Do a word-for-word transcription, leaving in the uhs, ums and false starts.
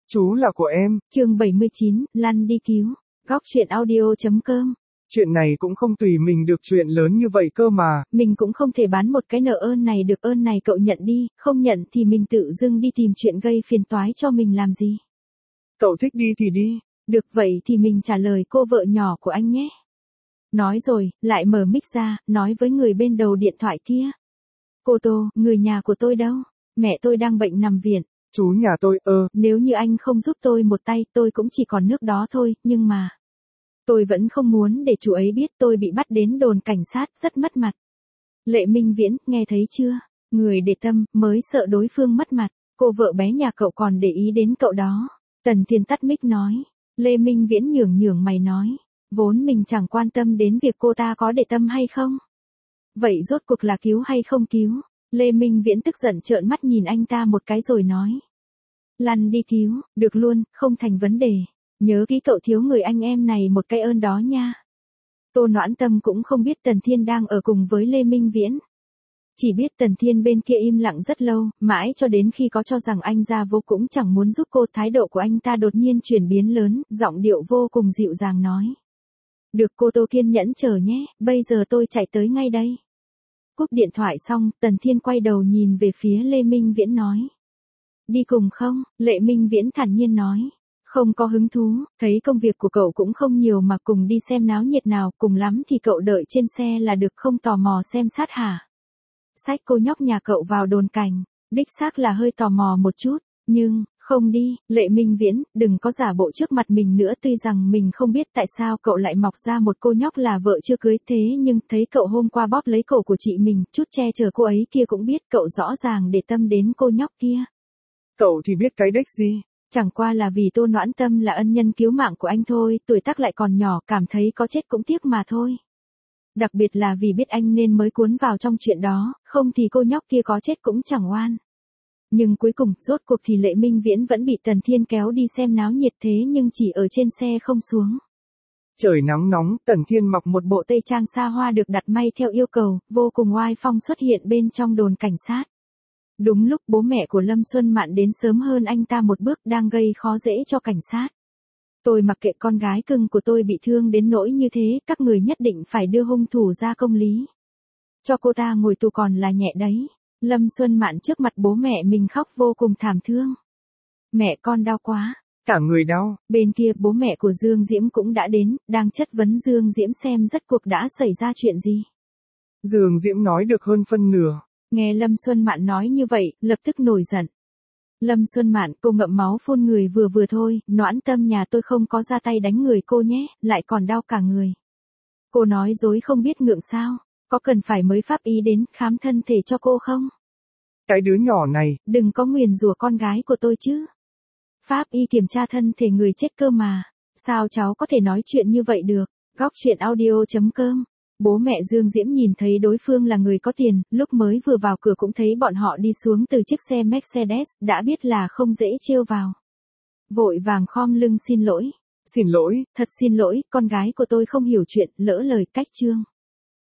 Chú là của em. Chương bảy mươi chín, lăn đi cứu. Góc truyện audio chấm com. Chuyện này cũng không tùy mình được chuyện lớn như vậy cơ mà. Mình cũng không thể bán một cái nợ ơn này được, ơn này cậu nhận đi, không nhận thì mình tự dưng đi tìm chuyện gây phiền toái cho mình làm gì. Cậu thích đi thì đi. Được vậy thì mình trả lời cô vợ nhỏ của anh nhé. Nói rồi, lại mở mic ra, nói với người bên đầu điện thoại kia. Cô Tô, người nhà của tôi đâu? Mẹ tôi đang bệnh nằm viện. Chú nhà tôi, ơ. Nếu như anh không giúp tôi một tay, tôi cũng chỉ còn nước đó thôi, nhưng mà... Tôi vẫn không muốn để chú ấy biết tôi bị bắt đến đồn cảnh sát, rất mất mặt. Lệ Minh Viễn, nghe thấy chưa? Người để tâm, mới sợ đối phương mất mặt. Cô vợ bé nhà cậu còn để ý đến cậu đó. Tần Thiên tắt mic nói. Lê Minh Viễn nhường nhường mày nói. Vốn mình chẳng quan tâm đến việc cô ta có để tâm hay không. Vậy rốt cuộc là cứu hay không cứu? Lê Minh Viễn tức giận trợn mắt nhìn anh ta một cái rồi nói. Lăn đi cứu, được luôn, không thành vấn đề. Nhớ kỹ cậu thiếu người anh em này một cái ơn đó nha. Tô Noãn Tâm cũng không biết Tần Thiên đang ở cùng với Lê Minh Viễn. Chỉ biết Tần Thiên bên kia im lặng rất lâu, mãi cho đến khi có cho rằng anh ra vô cũng chẳng muốn giúp cô. Thái độ của anh ta đột nhiên chuyển biến lớn, giọng điệu vô cùng dịu dàng nói. Được cô Tô kiên nhẫn chờ nhé, bây giờ tôi chạy tới ngay đây. Cúp điện thoại xong, Tần Thiên quay đầu nhìn về phía Lê Minh Viễn nói. Đi cùng không? Lệ Minh Viễn thản nhiên nói. Không có hứng thú, thấy công việc của cậu cũng không nhiều mà cùng đi xem náo nhiệt nào, cùng lắm thì cậu đợi trên xe là được, không tò mò xem sát hả? Xách cô nhóc nhà cậu vào đồn cảnh, đích xác là hơi tò mò một chút, nhưng, không đi, Lệ Minh Viễn, đừng có giả bộ trước mặt mình nữa. Tuy rằng mình không biết tại sao cậu lại mọc ra một cô nhóc là vợ chưa cưới, thế nhưng thấy cậu hôm qua bóp lấy cổ của chị mình, chút che chở cô ấy kia cũng biết cậu rõ ràng để tâm đến cô nhóc kia. Cậu thì biết cái đếch gì? Chẳng qua là vì Tô Noãn Tâm là ân nhân cứu mạng của anh thôi, tuổi tác lại còn nhỏ, cảm thấy có chết cũng tiếc mà thôi. Đặc biệt là vì biết anh nên mới cuốn vào trong chuyện đó, không thì cô nhóc kia có chết cũng chẳng oan. Nhưng cuối cùng, rốt cuộc thì Lệ Minh Viễn vẫn bị Tần Thiên kéo đi xem náo nhiệt, thế nhưng chỉ ở trên xe không xuống. Trời nắng nóng, Tần Thiên mặc một bộ tây trang xa hoa được đặt may theo yêu cầu, vô cùng oai phong xuất hiện bên trong đồn cảnh sát. Đúng lúc bố mẹ của Lâm Xuân Mạn đến sớm hơn anh ta một bước, đang gây khó dễ cho cảnh sát. Tôi mặc kệ con gái cưng của tôi bị thương đến nỗi như thế, các người nhất định phải đưa hung thủ ra công lý. Cho cô ta ngồi tù còn là nhẹ đấy. Lâm Xuân Mạn trước mặt bố mẹ mình khóc vô cùng thảm thương. Mẹ con đau quá. Cả người đau. Bên kia bố mẹ của Dương Diễm cũng đã đến, đang chất vấn Dương Diễm xem rốt cuộc đã xảy ra chuyện gì. Dương Diễm nói được hơn phân nửa. Nghe Lâm Xuân Mạn nói như vậy, lập tức nổi giận. Lâm Xuân Mạn, cô ngậm máu phun người vừa vừa thôi, Noãn Tâm nhà tôi không có ra tay đánh người cô nhé, lại còn đau cả người. Cô nói dối không biết ngượng sao, có cần phải mới pháp y đến khám thân thể cho cô không? Cái đứa nhỏ này, đừng có nguyền rủa con gái của tôi chứ. Pháp y kiểm tra thân thể người chết cơ mà, sao cháu có thể nói chuyện như vậy được? Góc truyện audio chấm com. Bố mẹ Dương Diễm nhìn thấy đối phương là người có tiền, lúc mới vừa vào cửa cũng thấy bọn họ đi xuống từ chiếc xe Mercedes, đã biết là không dễ trêu vào. Vội vàng khom lưng xin lỗi. Xin lỗi, thật xin lỗi, con gái của tôi không hiểu chuyện, lỡ lời cách chương.